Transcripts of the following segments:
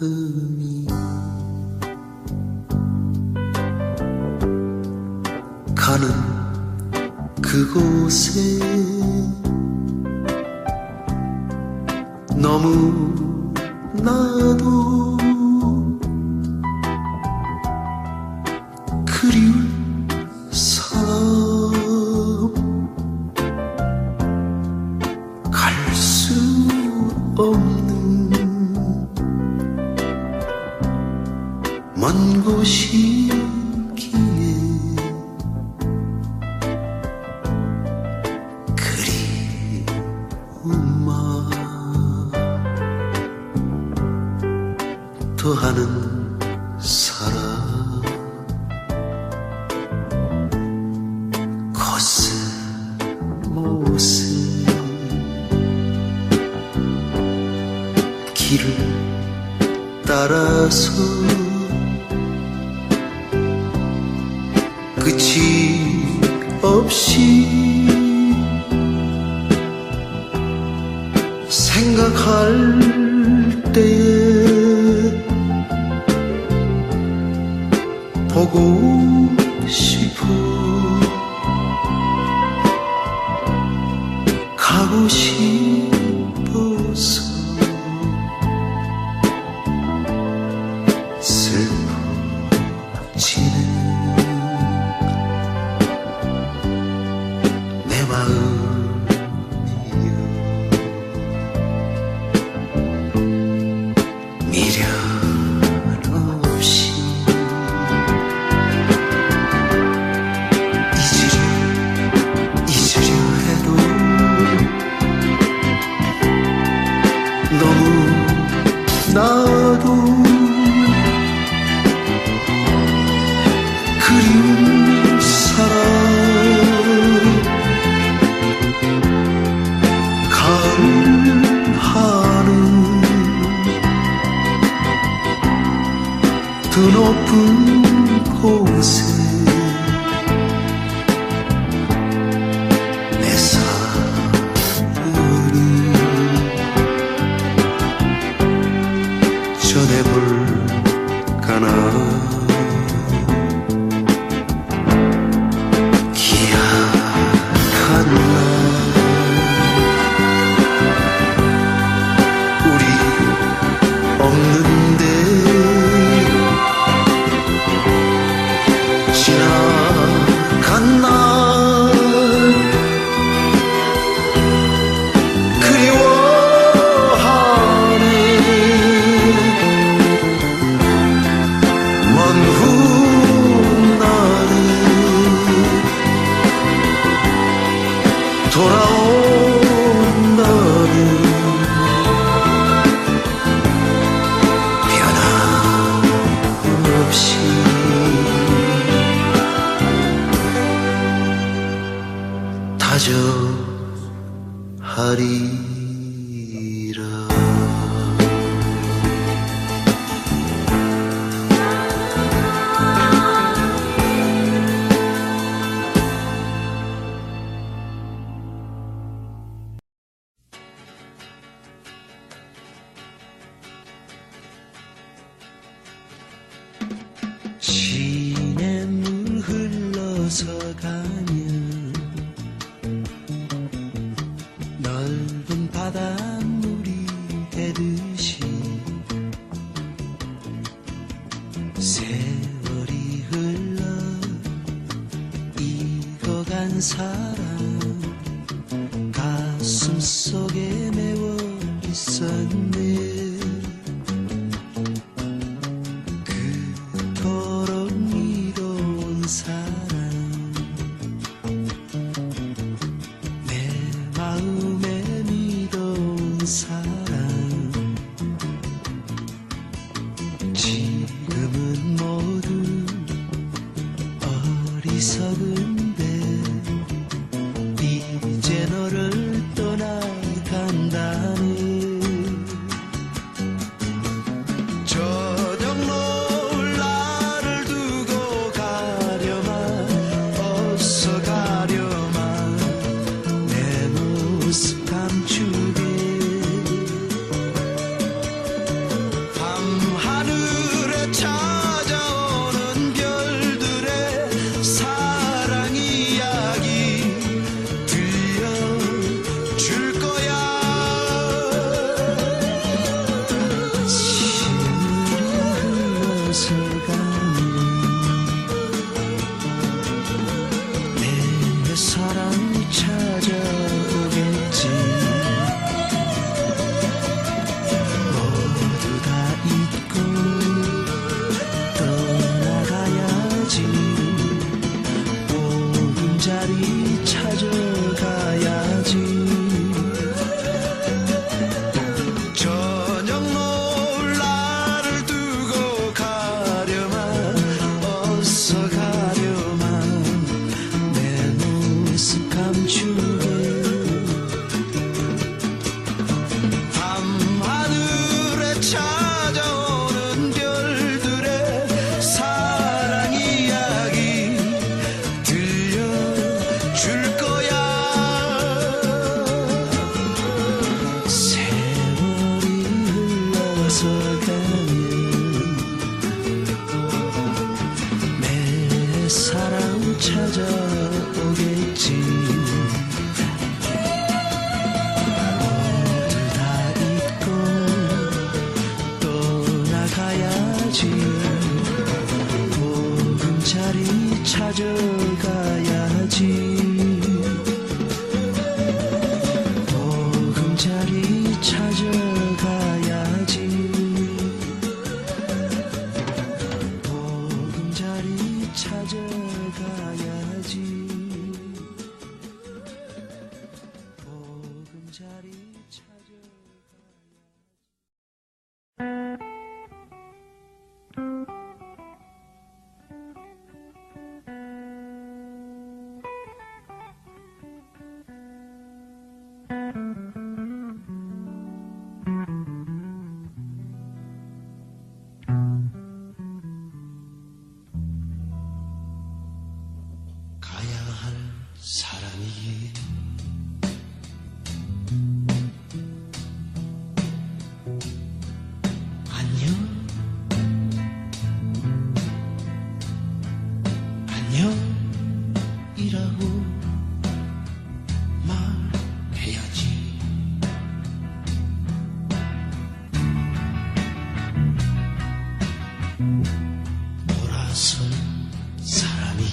마음이 가는 그곳에 너무나도 그리울 사람 갈 수 없는 먼 곳이기에 그리움만 더하는 사람 코스모스 길을 따라서 끝이 없이 생각할 때에 보고 싶어 가고 싶어서 슬퍼지는 내 마음이여 미련 없이 잊으려 해도 너무 나도 그리운 사람 가을 하늘 드높은 곳에 내 사랑을 전해볼까나 기약한 날 우리 없는데 지나간 날 그리워하네 먼 훗날에 돌아온다면 변함없이 다져하리라. 시냇물 흘러서 가면 넓은 바닷물이 되듯이 세월이 흘러 익어간 사랑 가슴 속에 메워 있었네. 그토록 미뤄온 사랑 내 마음에 믿어온 사랑 지금은 모두 어리석은데 이제 너를 떠나간다네. 저녁노을 나를 두고 가려만 어서 가려만 내 모습 감추게 밤 찾아가야지 보금자리 찾아가야지 저녁 노을 나를 두고 가려마 어서 가려마 내 모습 감추게 밤하늘에 찾아오는 별들의 사랑 이야기 들려줄 거야 세월이 흘러서 가면 내 사랑 찾아오겠지 모두 다 잊고 떠나가야지 보금자리 찾아가야지 보금자리 찾아가야지 보금자리 찾아가야지 보금자리 가야 할 사람이 안녕 안녕이라고 말해야지 돌아선 사람이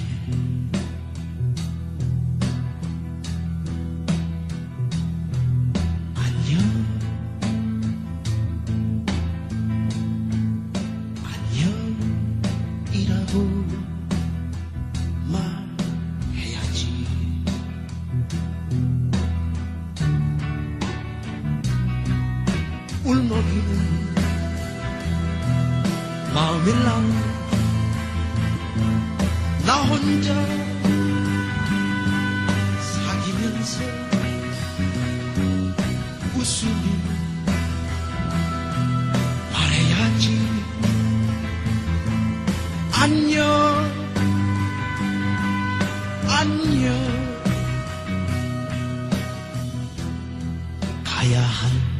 안녕이라고 말해야지 울먹이는 마음일랑 나 혼자 사귀면서 웃으며 말해야지 안녕 안녕 가야 할